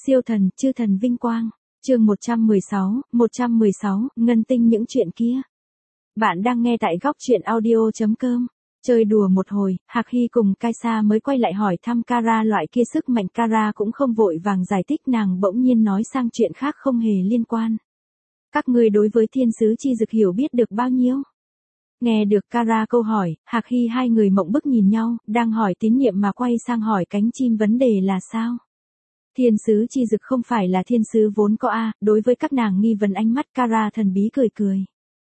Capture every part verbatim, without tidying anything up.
Siêu thần, chư thần vinh quang. Chương một trăm mười sáu, một trăm mười sáu, ngân tinh những chuyện kia. Bạn đang nghe tại góc truyện audio chấm com. Chơi đùa một hồi, Hạc Hy cùng Kaisa mới quay lại hỏi thăm Kara loại kia sức mạnh. Kara cũng không vội vàng giải thích, nàng bỗng nhiên nói sang chuyện khác không hề liên quan. Các ngươi đối với thiên sứ chi dực hiểu biết được bao nhiêu? Nghe được Kara câu hỏi, Hạc Hy hai người mộng bức nhìn nhau, đang hỏi tín nhiệm mà quay sang hỏi cánh chim vấn đề là sao? Thiên sứ chi dực không phải là thiên sứ vốn có a? Đối với các nàng nghi vấn ánh mắt Kara thần bí cười cười.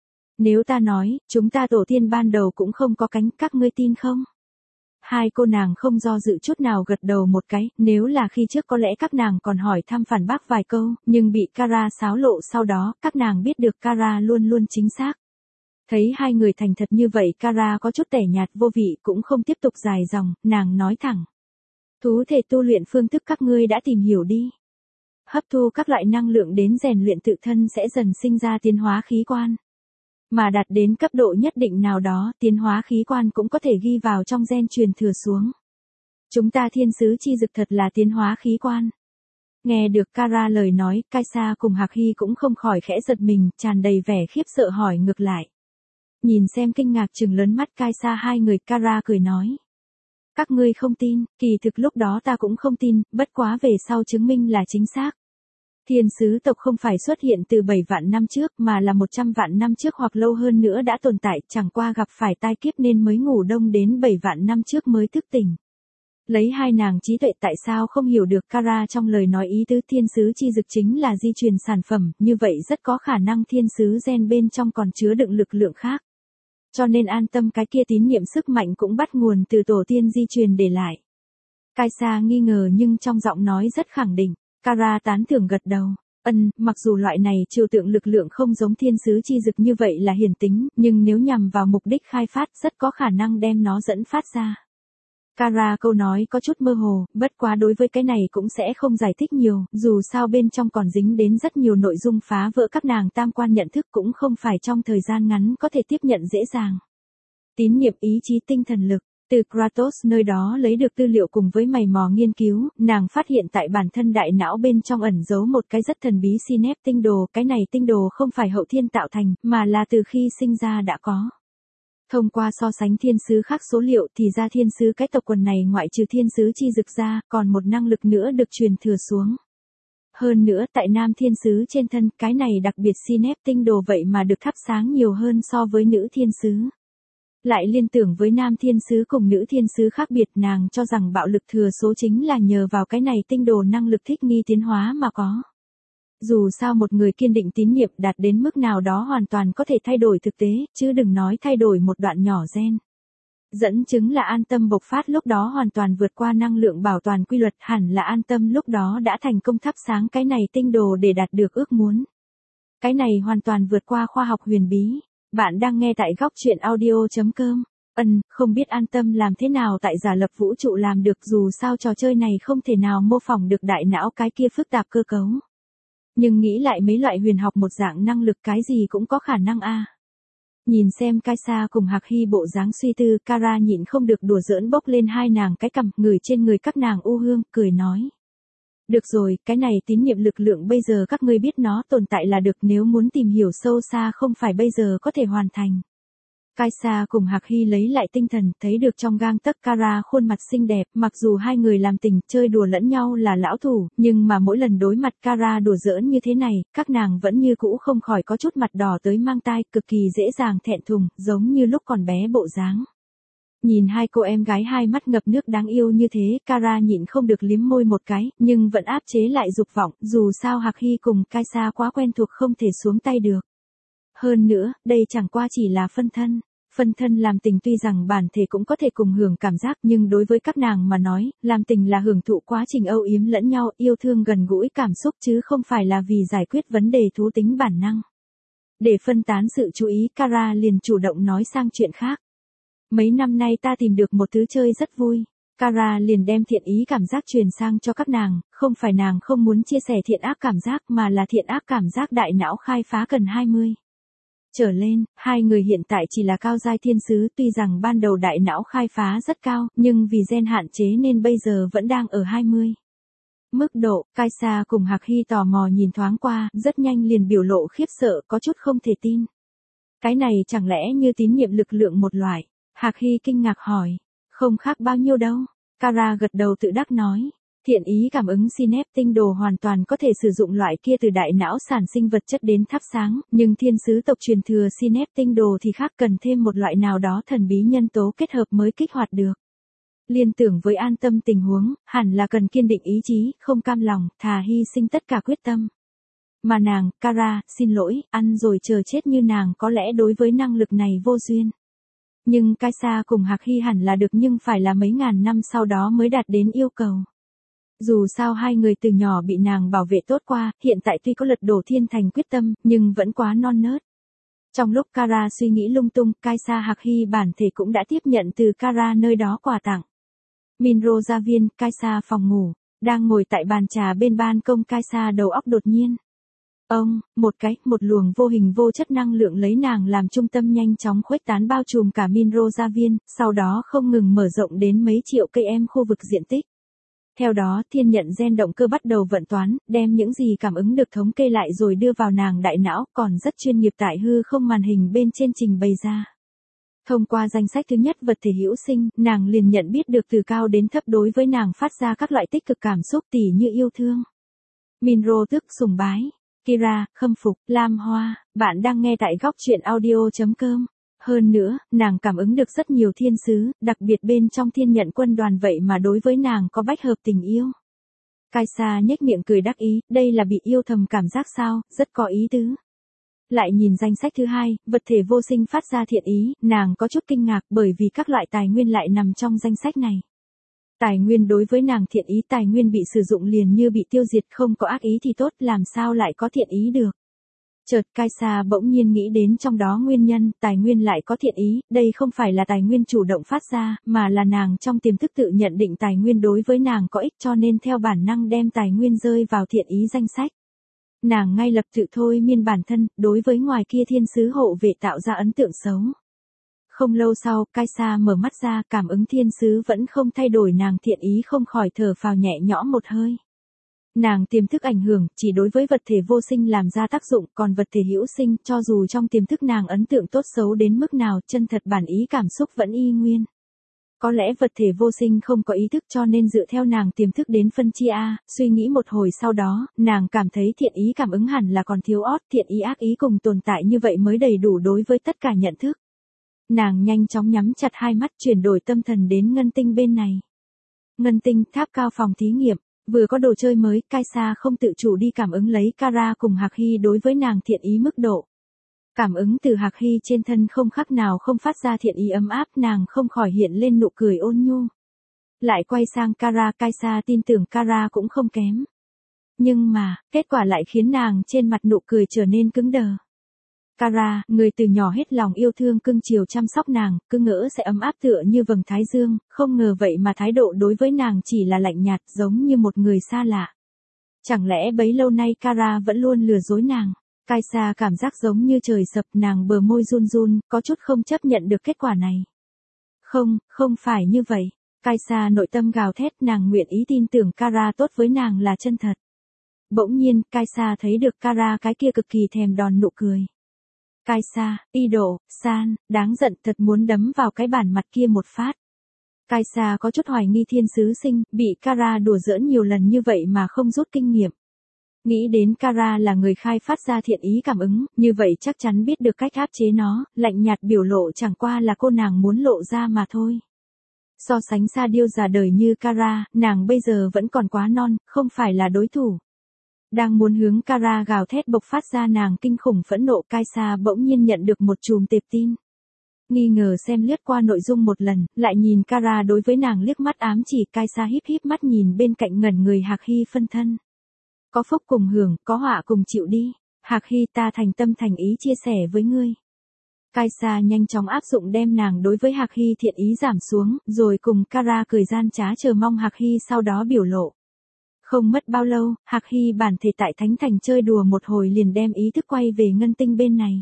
Nếu ta nói, chúng ta tổ tiên ban đầu cũng không có cánh, các ngươi tin không? Hai cô nàng không do dự chút nào gật đầu một cái, nếu là khi trước có lẽ các nàng còn hỏi thăm phản bác vài câu, nhưng bị Kara xáo lộ sau đó, các nàng biết được Kara luôn luôn chính xác. Thấy hai người thành thật như vậy, Kara có chút tẻ nhạt vô vị, cũng không tiếp tục dài dòng, nàng nói thẳng. Thú thể tu luyện phương thức các ngươi đã tìm hiểu đi. Hấp thu các loại năng lượng đến rèn luyện tự thân sẽ dần sinh ra tiến hóa khí quan. Mà đạt đến cấp độ nhất định nào đó, tiến hóa khí quan cũng có thể ghi vào trong gen truyền thừa xuống. Chúng ta thiên sứ chi dực thật là tiến hóa khí quan. Nghe được Kara lời nói, Kaisa cùng Hạc Hy cũng không khỏi khẽ giật mình, tràn đầy vẻ khiếp sợ hỏi ngược lại. Nhìn xem kinh ngạc trừng lớn mắt Kaisa hai người, Kara cười nói. Các ngươi không tin, kỳ thực lúc đó ta cũng không tin, bất quá về sau chứng minh là chính xác. Thiên sứ tộc không phải xuất hiện từ bảy vạn năm trước mà là một trăm vạn năm trước hoặc lâu hơn nữa đã tồn tại, chẳng qua gặp phải tai kiếp nên mới ngủ đông đến bảy vạn năm trước mới thức tỉnh. Lấy hai nàng trí tuệ tại sao không hiểu được Kara trong lời nói ý tứ thiên sứ chi dực chính là di truyền sản phẩm, như vậy rất có khả năng thiên sứ gen bên trong còn chứa đựng lực lượng khác. Cho nên an tâm, cái kia tín niệm sức mạnh cũng bắt nguồn từ tổ tiên di truyền để lại. Kaisa nghi ngờ nhưng trong giọng nói rất khẳng định. Kara tán thưởng gật đầu. Ân, mặc dù loại này trừu tượng lực lượng không giống thiên sứ chi dực như vậy là hiển tính, nhưng nếu nhằm vào mục đích khai phát rất có khả năng đem nó dẫn phát ra. Kara câu nói có chút mơ hồ, bất quá đối với cái này cũng sẽ không giải thích nhiều, dù sao bên trong còn dính đến rất nhiều nội dung phá vỡ các nàng tam quan nhận thức, cũng không phải trong thời gian ngắn có thể tiếp nhận dễ dàng. Tín niệm, ý chí, tinh thần lực. Từ Kratos nơi đó lấy được tư liệu cùng với mày mò nghiên cứu, nàng phát hiện tại bản thân đại não bên trong ẩn giấu một cái rất thần bí synapse tinh đồ, cái này tinh đồ không phải hậu thiên tạo thành, mà là từ khi sinh ra đã có. Thông qua so sánh thiên sứ khác số liệu thì ra thiên sứ cái tộc quần này ngoại trừ thiên sứ chi dực ra, còn một năng lực nữa được truyền thừa xuống. Hơn nữa tại nam thiên sứ trên thân, cái này đặc biệt synapse tinh đồ vậy mà được thắp sáng nhiều hơn so với nữ thiên sứ. Lại liên tưởng với nam thiên sứ cùng nữ thiên sứ khác biệt, nàng cho rằng bạo lực thừa số chính là nhờ vào cái này tinh đồ năng lực thích nghi tiến hóa mà có. Dù sao một người kiên định tín nhiệm đạt đến mức nào đó hoàn toàn có thể thay đổi thực tế, chứ đừng nói thay đổi một đoạn nhỏ gen. Dẫn chứng là an tâm bộc phát lúc đó hoàn toàn vượt qua năng lượng bảo toàn quy luật, hẳn là an tâm lúc đó đã thành công thắp sáng cái này tinh đồ để đạt được ước muốn. Cái này hoàn toàn vượt qua khoa học huyền bí. Bạn đang nghe tại góc truyện audio chấm com. Ân, không biết an tâm làm thế nào tại giả lập vũ trụ làm được, dù sao trò chơi này không thể nào mô phỏng được đại não cái kia phức tạp cơ cấu. Nhưng nghĩ lại mấy loại huyền học một dạng năng lực cái gì cũng có khả năng a. Nhìn xem Kaisa cùng Hạc Hy bộ dáng suy tư, Kara nhịn không được đùa giỡn bốc lên hai nàng cái cằm, ngửi trên người các nàng u hương, cười nói. Được rồi, cái này tín niệm lực lượng bây giờ các ngươi biết nó tồn tại là được, nếu muốn tìm hiểu sâu xa không phải bây giờ có thể hoàn thành. Kaisa cùng Hạc Hy lấy lại tinh thần, thấy được trong gang tấc Kara khuôn mặt xinh đẹp, mặc dù hai người làm tình, chơi đùa lẫn nhau là lão thủ, nhưng mà mỗi lần đối mặt Kara đùa giỡn như thế này, các nàng vẫn như cũ không khỏi có chút mặt đỏ tới mang tai, cực kỳ dễ dàng thẹn thùng, giống như lúc còn bé bộ dáng. Nhìn hai cô em gái hai mắt ngập nước đáng yêu như thế, Kara nhịn không được liếm môi một cái, nhưng vẫn áp chế lại dục vọng, dù sao Hạc Hy cùng Kaisa quá quen thuộc không thể xuống tay được. Hơn nữa, đây chẳng qua chỉ là phân thân. Phân thân làm tình tuy rằng bản thể cũng có thể cùng hưởng cảm giác, nhưng đối với các nàng mà nói, làm tình là hưởng thụ quá trình âu yếm lẫn nhau, yêu thương gần gũi cảm xúc chứ không phải là vì giải quyết vấn đề thú tính bản năng. Để phân tán sự chú ý, Kara liền chủ động nói sang chuyện khác. Mấy năm nay ta tìm được một thứ chơi rất vui. Kara liền đem thiện ý cảm giác truyền sang cho các nàng, không phải nàng không muốn chia sẻ thiện ác cảm giác mà là thiện ác cảm giác đại não khai phá cần hai mươi. Trở lên, hai người hiện tại chỉ là cao giai thiên sứ, tuy rằng ban đầu đại não khai phá rất cao, nhưng vì gen hạn chế nên bây giờ vẫn đang ở hai mươi. Mức độ, Kaisa cùng Hạc Hy tò mò nhìn thoáng qua, rất nhanh liền biểu lộ khiếp sợ, có chút không thể tin. Cái này chẳng lẽ như tín nhiệm lực lượng một loại? Hạc Hy kinh ngạc hỏi. Không khác bao nhiêu đâu. Kara gật đầu tự đắc nói. Thiện ý cảm ứng Synapse tinh đồ hoàn toàn có thể sử dụng loại kia từ đại não sản sinh vật chất đến thắp sáng, nhưng thiên sứ tộc truyền thừa Synapse tinh đồ thì khác, cần thêm một loại nào đó thần bí nhân tố kết hợp mới kích hoạt được. Liên tưởng với an tâm tình huống, hẳn là cần kiên định ý chí, không cam lòng, thà hy sinh tất cả quyết tâm. Mà nàng, Kara, xin lỗi, ăn rồi chờ chết như nàng có lẽ đối với năng lực này vô duyên. Nhưng Kaisa cùng Hạc Hy hẳn là được, nhưng phải là mấy ngàn năm sau đó mới đạt đến yêu cầu. Dù sao hai người từ nhỏ bị nàng bảo vệ tốt qua, hiện tại tuy có lật đổ thiên thành quyết tâm, nhưng vẫn quá non nớt. Trong lúc Kara suy nghĩ lung tung, Kaisa Hạc Hy bản thể cũng đã tiếp nhận từ Kara nơi đó quà tặng. Minro gia viên, Kaisa phòng ngủ, đang ngồi tại bàn trà bên ban công. Kaisa đầu óc đột nhiên. Ông, một cái, một luồng vô hình vô chất năng lượng lấy nàng làm trung tâm nhanh chóng khuếch tán bao trùm cả Minro gia viên, sau đó không ngừng mở rộng đến mấy triệu cây em khu vực diện tích. Theo đó, thiên nhận gen động cơ bắt đầu vận toán, đem những gì cảm ứng được thống kê lại rồi đưa vào nàng đại não, còn rất chuyên nghiệp tại hư không màn hình bên trên trình bày ra. Thông qua danh sách thứ nhất vật thể hữu sinh, nàng liền nhận biết được từ cao đến thấp đối với nàng phát ra các loại tích cực cảm xúc tỉ như yêu thương, Minro tức sùng bái, Kira, khâm phục, Lam Hoa. Bạn đang nghe tại góc truyện audio chấm com. Hơn nữa, nàng cảm ứng được rất nhiều thiên sứ, đặc biệt bên trong thiên nhận quân đoàn, vậy mà đối với nàng có bách hợp tình yêu. Kaisa nhếch miệng cười đắc ý, đây là bị yêu thầm cảm giác sao, rất có ý tứ. Lại nhìn danh sách thứ hai, vật thể vô sinh phát ra thiện ý, nàng có chút kinh ngạc bởi vì các loại tài nguyên lại nằm trong danh sách này. Tài nguyên đối với nàng thiện ý, tài nguyên bị sử dụng liền như bị tiêu diệt, không có ác ý thì tốt, làm sao lại có thiện ý được. Chợt Kaisa bỗng nhiên nghĩ đến trong đó nguyên nhân, tài nguyên lại có thiện ý, đây không phải là tài nguyên chủ động phát ra, mà là nàng trong tiềm thức tự nhận định tài nguyên đối với nàng có ích, cho nên theo bản năng đem tài nguyên rơi vào thiện ý danh sách. Nàng ngay lập tự thôi miên bản thân, đối với ngoài kia thiên sứ hộ vệ tạo ra ấn tượng xấu. Không lâu sau, Kaisa mở mắt ra, cảm ứng thiên sứ vẫn không thay đổi, nàng thiện ý không khỏi thở phào nhẹ nhõm một hơi. Nàng tiềm thức ảnh hưởng, chỉ đối với vật thể vô sinh làm ra tác dụng, còn vật thể hữu sinh, cho dù trong tiềm thức nàng ấn tượng tốt xấu đến mức nào, chân thật bản ý cảm xúc vẫn y nguyên. Có lẽ vật thể vô sinh không có ý thức, cho nên dựa theo nàng tiềm thức đến phân chia a, suy nghĩ một hồi sau đó, nàng cảm thấy thiện ý cảm ứng hẳn là còn thiếu ót, thiện ý ác ý cùng tồn tại như vậy mới đầy đủ đối với tất cả nhận thức. Nàng nhanh chóng nhắm chặt hai mắt, chuyển đổi tâm thần đến ngân tinh bên này. Ngân tinh, tháp cao phòng thí nghiệm, vừa có đồ chơi mới, Kaisa không tự chủ đi cảm ứng lấy Kara cùng Hạc Hy đối với nàng thiện ý mức độ. Cảm ứng từ Hạc Hy trên thân không khác nào không phát ra thiện ý ấm áp, nàng không khỏi hiện lên nụ cười ôn nhu. Lại quay sang Kara, Kaisa tin tưởng Kara cũng không kém. Nhưng mà, kết quả lại khiến nàng trên mặt nụ cười trở nên cứng đờ. Kara, người từ nhỏ hết lòng yêu thương cưng chiều chăm sóc nàng, cứ ngỡ sẽ ấm áp tựa như vầng thái dương, không ngờ vậy mà thái độ đối với nàng chỉ là lạnh nhạt, giống như một người xa lạ. Chẳng lẽ bấy lâu nay Kara vẫn luôn lừa dối nàng? Kaisa cảm giác giống như trời sập, nàng bờ môi run run, có chút không chấp nhận được kết quả này. Không, không phải như vậy. Kaisa nội tâm gào thét, nàng nguyện ý tin tưởng Kara tốt với nàng là chân thật. Bỗng nhiên, Kaisa thấy được Kara cái kia cực kỳ thèm đòn nụ cười. Kaisa, y độ, san, đáng giận, thật muốn đấm vào cái bản mặt kia một phát. Kaisa có chút hoài nghi thiên sứ sinh, bị Kara đùa giỡn nhiều lần như vậy mà không rút kinh nghiệm. Nghĩ đến Kara là người khai phát ra thiện ý cảm ứng, như vậy chắc chắn biết được cách áp chế nó, lạnh nhạt biểu lộ chẳng qua là cô nàng muốn lộ ra mà thôi. So sánh xa điêu già đời như Kara, nàng bây giờ vẫn còn quá non, không phải là đối thủ. Đang muốn hướng Kara gào thét bộc phát ra nàng kinh khủng phẫn nộ, Kaisa bỗng nhiên nhận được một chùm tệp tin. Nghi ngờ xem lướt qua nội dung một lần, lại nhìn Kara đối với nàng liếc mắt ám chỉ, Kaisa híp híp mắt nhìn bên cạnh ngẩn người Hạc Hy phân thân. Có phúc cùng hưởng, có họa cùng chịu đi. Hạc Hy, ta thành tâm thành ý chia sẻ với ngươi. Kaisa nhanh chóng áp dụng đem nàng đối với Hạc Hy thiện ý giảm xuống, rồi cùng Kara cười gian trá chờ mong Hạc Hy sau đó biểu lộ. Không mất bao lâu, Hạc Hy bản thể tại Thánh Thành chơi đùa một hồi liền đem ý thức quay về ngân tinh bên này.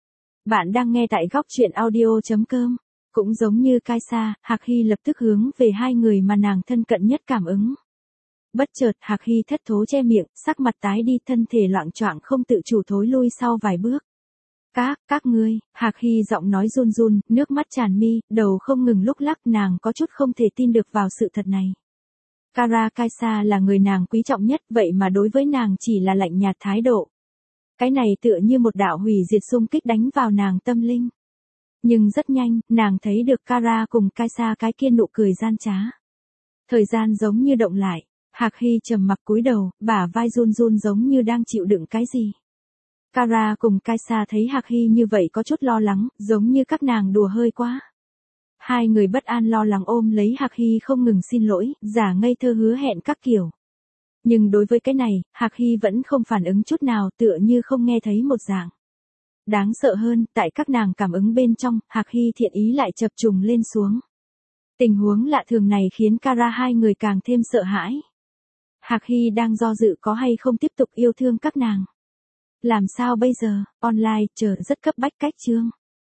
Bạn đang nghe tại góc truyện audio chấm com. Cũng giống như Kaisa, Hạc Hy lập tức hướng về hai người mà nàng thân cận nhất cảm ứng. Bất chợt Hạc Hy thất thố che miệng, sắc mặt tái đi, thân thể loạng choạng không tự chủ thối lui sau vài bước. Các, các ngươi, Hạc Hy giọng nói run run, nước mắt tràn mi, đầu không ngừng lúc lắc, nàng có chút không thể tin được vào sự thật này. Kara Kaisa là người nàng quý trọng nhất, vậy mà đối với nàng chỉ là lạnh nhạt thái độ. Cái này tựa như một đạo hủy diệt xung kích đánh vào nàng tâm linh. Nhưng rất nhanh, nàng thấy được Kara cùng Kaisa cái kia nụ cười gian trá. Thời gian giống như động lại, Hạc Hy trầm mặc cúi đầu, bả vai run run giống như đang chịu đựng cái gì. Kara cùng Kaisa thấy Hạc Hy như vậy có chút lo lắng, giống như các nàng đùa hơi quá. Hai người bất an lo lắng ôm lấy Hạc Hy không ngừng xin lỗi, giả ngây thơ hứa hẹn các kiểu. Nhưng đối với cái này, Hạc Hy vẫn không phản ứng chút nào, tựa như không nghe thấy một dạng. Đáng sợ hơn, tại các nàng cảm ứng bên trong, Hạc Hy thiện ý lại chập trùng lên xuống. Tình huống lạ thường này khiến Kara hai người càng thêm sợ hãi. Hạc Hy đang do dự có hay không tiếp tục yêu thương các nàng. Làm sao bây giờ, online, chờ rất cấp bách cách chương.